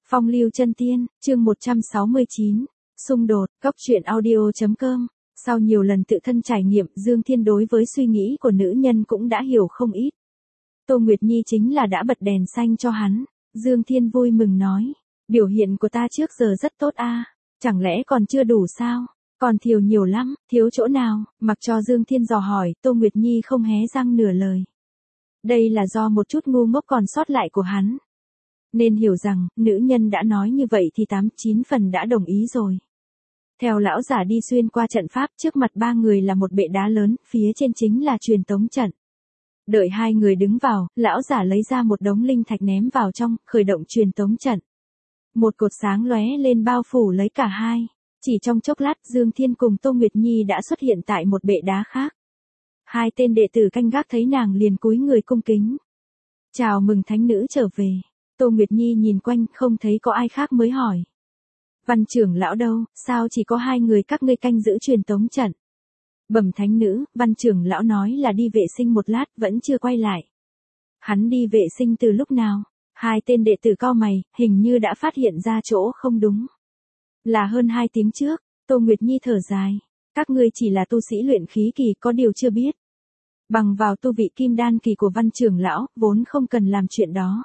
Phong lưu chân tiên, chương 169. Xung đột, góc truyện audio.com. Sau nhiều lần tự thân trải nghiệm, Dương Thiên đối với suy nghĩ của nữ nhân cũng đã hiểu không ít. Tô Nguyệt Nhi chính là đã bật đèn xanh cho hắn. Dương Thiên vui mừng nói. Biểu hiện của ta trước giờ rất tốt a, chẳng lẽ còn chưa đủ sao? Còn thiếu nhiều lắm, thiếu chỗ nào? Mặc cho Dương Thiên dò hỏi, Tô Nguyệt Nhi không hé răng nửa lời. Đây là do một chút ngu ngốc còn sót lại của hắn. Nên hiểu rằng, nữ nhân đã nói như vậy thì 8-9 phần đã đồng ý rồi. Theo lão giả đi xuyên qua trận pháp, trước mặt ba người là một bệ đá lớn, phía trên chính là truyền tống trận. Đợi hai người đứng vào, lão giả lấy ra một đống linh thạch ném vào trong, khởi động truyền tống trận. Một cột sáng lóe lên bao phủ lấy cả hai. Chỉ trong chốc lát, Dương Thiên cùng Tô Nguyệt Nhi đã xuất hiện tại một bệ đá khác. Hai tên đệ tử canh gác thấy nàng liền cúi người cung kính. Chào mừng thánh nữ trở về. Tô Nguyệt Nhi nhìn quanh không thấy có ai khác mới hỏi. Văn trưởng lão đâu, sao chỉ có hai người các ngươi canh giữ truyền tống trận? Bẩm thánh nữ, văn trưởng lão nói là đi vệ sinh một lát vẫn chưa quay lại. Hắn đi vệ sinh từ lúc nào? Hai tên đệ tử cau mày, hình như đã phát hiện ra chỗ không đúng. Là hơn 2 tiếng trước. Tô Nguyệt Nhi thở dài. Các ngươi chỉ là tu sĩ luyện khí kỳ, có điều chưa biết. Bằng vào tu vị kim đan kỳ của văn trưởng lão, vốn không cần làm chuyện đó.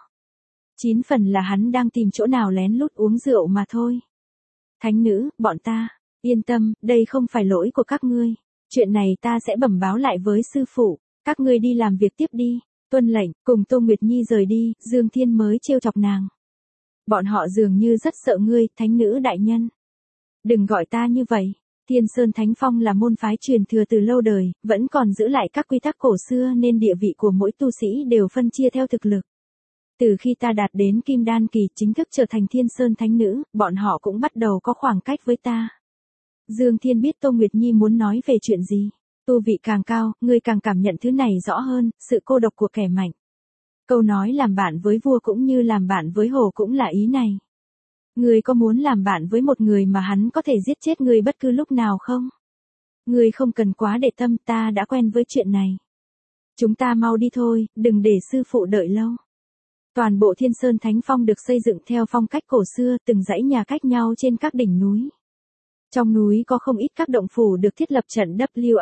9 phần là hắn đang tìm chỗ nào lén lút uống rượu mà thôi. Thánh nữ, bọn ta, yên tâm, đây không phải lỗi của các ngươi. Chuyện này ta sẽ bẩm báo lại với sư phụ, các ngươi đi làm việc tiếp đi. Tuân lệnh, cùng Tô Nguyệt Nhi rời đi, Dương Thiên mới trêu chọc nàng. Bọn họ dường như rất sợ ngươi, thánh nữ đại nhân. Đừng gọi ta như vậy. Thiên Sơn Thánh Phong là môn phái truyền thừa từ lâu đời, vẫn còn giữ lại các quy tắc cổ xưa nên địa vị của mỗi tu sĩ đều phân chia theo thực lực. Từ khi ta đạt đến Kim Đan kỳ chính thức trở thành Thiên Sơn Thánh Nữ, bọn họ cũng bắt đầu có khoảng cách với ta. Dương Thiên biết Tô Nguyệt Nhi muốn nói về chuyện gì. Tu vị càng cao, ngươi càng cảm nhận thứ này rõ hơn, sự cô độc của kẻ mạnh. Câu nói làm bạn với vua cũng như làm bạn với hổ cũng là ý này. Ngươi có muốn làm bạn với một người mà hắn có thể giết chết ngươi bất cứ lúc nào không? Ngươi không cần quá để tâm, ta đã quen với chuyện này. Chúng ta mau đi thôi, đừng để sư phụ đợi lâu. Toàn bộ Thiên Sơn Thánh Phong được xây dựng theo phong cách cổ xưa, từng dãy nhà cách nhau trên các đỉnh núi. Trong núi có không ít các động phủ được thiết lập trận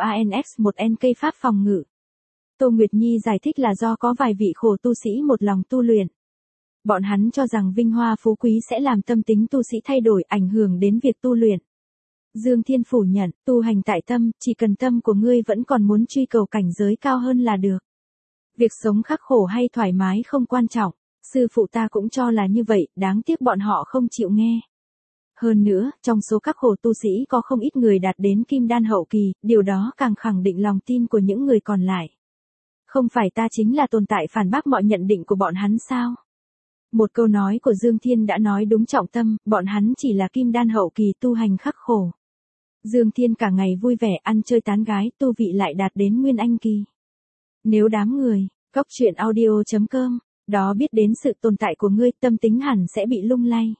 WANX1NK pháp phòng ngự. Tô Nguyệt Nhi giải thích là do có vài vị khổ tu sĩ một lòng tu luyện. Bọn hắn cho rằng vinh hoa phú quý sẽ làm tâm tính tu sĩ thay đổi, ảnh hưởng đến việc tu luyện. Dương Thiên phủ nhận, tu hành tại tâm, chỉ cần tâm của ngươi vẫn còn muốn truy cầu cảnh giới cao hơn là được. Việc sống khắc khổ hay thoải mái không quan trọng, sư phụ ta cũng cho là như vậy, đáng tiếc bọn họ không chịu nghe. Hơn nữa, trong số các khổ tu sĩ có không ít người đạt đến kim đan hậu kỳ, điều đó càng khẳng định lòng tin của những người còn lại. Không phải ta chính là tồn tại phản bác mọi nhận định của bọn hắn sao? Một câu nói của Dương Thiên đã nói đúng trọng tâm, bọn hắn chỉ là kim đan hậu kỳ tu hành khắc khổ. Dương Thiên cả ngày vui vẻ ăn chơi tán gái, tu vị lại đạt đến nguyên anh kỳ. Nếu đám người, góc truyện audio.com, đó biết đến sự tồn tại của ngươi, tâm tính hẳn sẽ bị lung lay.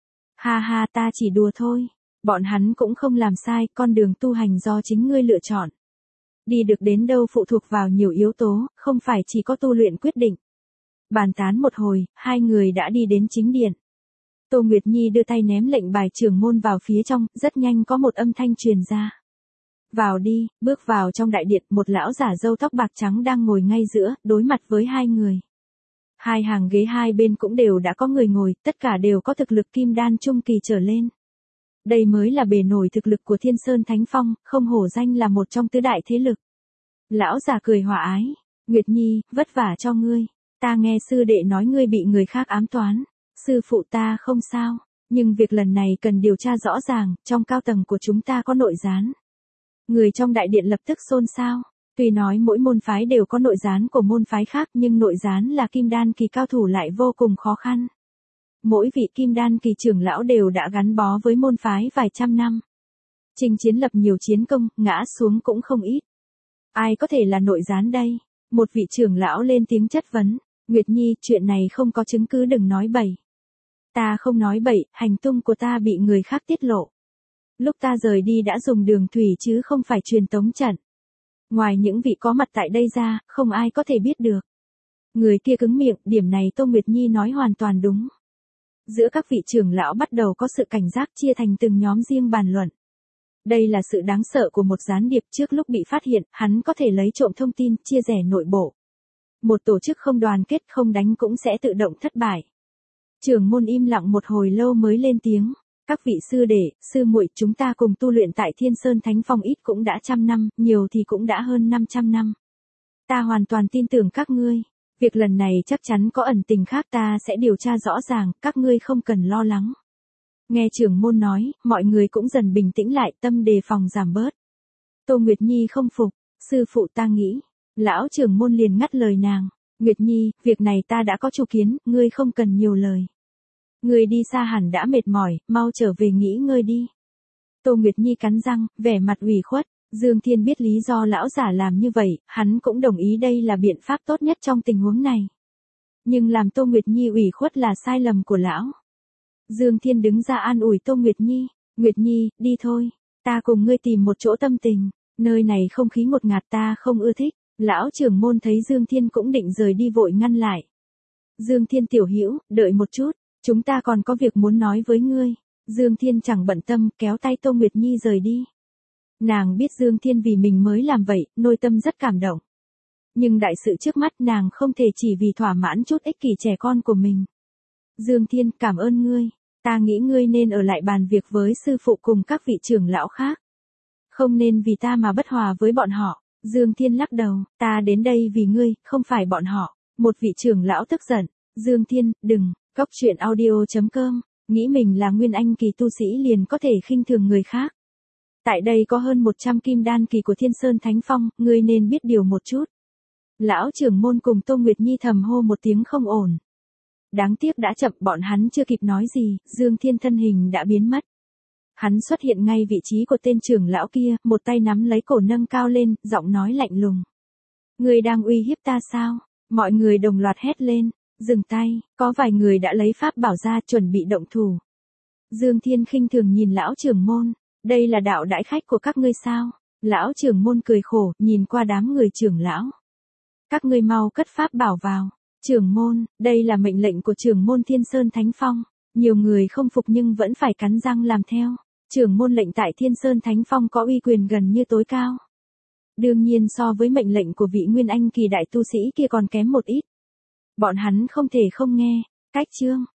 Ha ha, ta chỉ đùa thôi. Bọn hắn cũng không làm sai, con đường tu hành do chính ngươi lựa chọn. Đi được đến đâu phụ thuộc vào nhiều yếu tố, không phải chỉ có tu luyện quyết định. Bàn tán một hồi, hai người đã đi đến chính điện. Tô Nguyệt Nhi đưa tay ném lệnh bài trưởng môn vào phía trong, rất nhanh có một âm thanh truyền ra. Vào đi, bước vào trong đại điện, một lão giả râu tóc bạc trắng đang ngồi ngay giữa, đối mặt với hai người. Hai hàng ghế hai bên cũng đều đã có người ngồi, tất cả đều có thực lực kim đan trung kỳ trở lên. Đây mới là bề nổi thực lực của Thiên Sơn Thánh Phong, không hổ danh là một trong tứ đại thế lực. Lão già cười hòa ái, Nguyệt Nhi, vất vả cho ngươi. Ta nghe sư đệ nói ngươi bị người khác ám toán. Sư phụ ta không sao, nhưng việc lần này cần điều tra rõ ràng, trong cao tầng của chúng ta có nội gián. Người trong đại điện lập tức xôn xao. Tuy nói mỗi môn phái đều có nội gián của môn phái khác nhưng nội gián là kim đan kỳ cao thủ lại vô cùng khó khăn. Mỗi vị kim đan kỳ trưởng lão đều đã gắn bó với môn phái vài trăm năm. Chinh chiến lập nhiều chiến công, ngã xuống cũng không ít. Ai có thể là nội gián đây? Một vị trưởng lão lên tiếng chất vấn. Nguyệt Nhi, chuyện này không có chứng cứ đừng nói bậy. Ta không nói bậy, hành tung của ta bị người khác tiết lộ. Lúc ta rời đi đã dùng đường thủy chứ không phải truyền tống trận. Ngoài những vị có mặt tại đây ra, không ai có thể biết được. Người kia cứng miệng, điểm này Tô Nguyệt Nhi nói hoàn toàn đúng. Giữa các vị trưởng lão bắt đầu có sự cảnh giác, chia thành từng nhóm riêng bàn luận. Đây là sự đáng sợ của một gián điệp, trước lúc bị phát hiện, hắn có thể lấy trộm thông tin, chia rẽ nội bộ. Một tổ chức không đoàn kết, không đánh cũng sẽ tự động thất bại. Trưởng môn im lặng một hồi lâu mới lên tiếng. Các vị sư đệ, sư muội, chúng ta cùng tu luyện tại Thiên Sơn Thánh Phong ít cũng đã 100 năm, nhiều thì cũng đã hơn 500 năm. Ta hoàn toàn tin tưởng các ngươi. Việc lần này chắc chắn có ẩn tình khác, ta sẽ điều tra rõ ràng, các ngươi không cần lo lắng. Nghe trưởng môn nói, mọi người cũng dần bình tĩnh lại, tâm đề phòng giảm bớt. Tô Nguyệt Nhi không phục, sư phụ ta nghĩ. Lão trưởng môn liền ngắt lời nàng. Nguyệt Nhi, việc này ta đã có chủ kiến, ngươi không cần nhiều lời. Ngươi đi xa hẳn đã mệt mỏi, mau trở về nghỉ ngơi đi. Tô Nguyệt Nhi cắn răng, vẻ mặt ủy khuất. Dương Thiên biết lý do lão giả làm như vậy, hắn cũng đồng ý đây là biện pháp tốt nhất trong tình huống này. Nhưng làm Tô Nguyệt Nhi ủy khuất là sai lầm của lão. Dương Thiên đứng ra an ủi Tô Nguyệt Nhi. Nguyệt Nhi, đi thôi. Ta cùng ngươi tìm một chỗ tâm tình. Nơi này không khí ngột ngạt, ta không ưa thích. Lão trưởng môn thấy Dương Thiên cũng định rời đi vội ngăn lại. Dương Thiên tiểu hữu, đợi một chút. Chúng ta còn có việc muốn nói với ngươi. Dương Thiên chẳng bận tâm, kéo tay Tô Nguyệt Nhi rời đi. Nàng biết Dương Thiên vì mình mới làm vậy, nội tâm rất cảm động. Nhưng đại sự trước mắt nàng không thể chỉ vì thỏa mãn chút ích kỷ trẻ con của mình. Dương Thiên, cảm ơn ngươi. Ta nghĩ ngươi nên ở lại bàn việc với sư phụ cùng các vị trưởng lão khác. Không nên vì ta mà bất hòa với bọn họ. Dương Thiên lắc đầu, ta đến đây vì ngươi, không phải bọn họ. Một vị trưởng lão tức giận. Dương Thiên, đừng. Cốc truyện audio.com, nghĩ mình là nguyên anh kỳ tu sĩ liền có thể khinh thường người khác. Tại đây có hơn 100 kim đan kỳ của Thiên Sơn Thánh Phong, ngươi nên biết điều một chút. Lão trưởng môn cùng Tô Nguyệt Nhi thầm hô một tiếng không ổn. Đáng tiếc đã chậm, bọn hắn chưa kịp nói gì, Dương Thiên thân hình đã biến mất. Hắn xuất hiện ngay vị trí của tên trưởng lão kia, một tay nắm lấy cổ nâng cao lên, giọng nói lạnh lùng. Ngươi đang uy hiếp ta sao? Mọi người đồng loạt hét lên. Dừng tay, có vài người đã lấy pháp bảo ra chuẩn bị động thủ. Dương Thiên khinh thường nhìn lão trưởng môn, đây là đạo đãi khách của các ngươi sao? Lão trưởng môn cười khổ, nhìn qua đám người trưởng lão. Các ngươi mau cất pháp bảo vào. Trưởng môn, đây là mệnh lệnh của trưởng môn Thiên Sơn Thánh Phong. Nhiều người không phục nhưng vẫn phải cắn răng làm theo. Trưởng môn lệnh tại Thiên Sơn Thánh Phong có uy quyền gần như tối cao. Đương nhiên so với mệnh lệnh của vị nguyên anh kỳ đại tu sĩ kia còn kém một ít. Bọn hắn không thể không nghe. Cách chương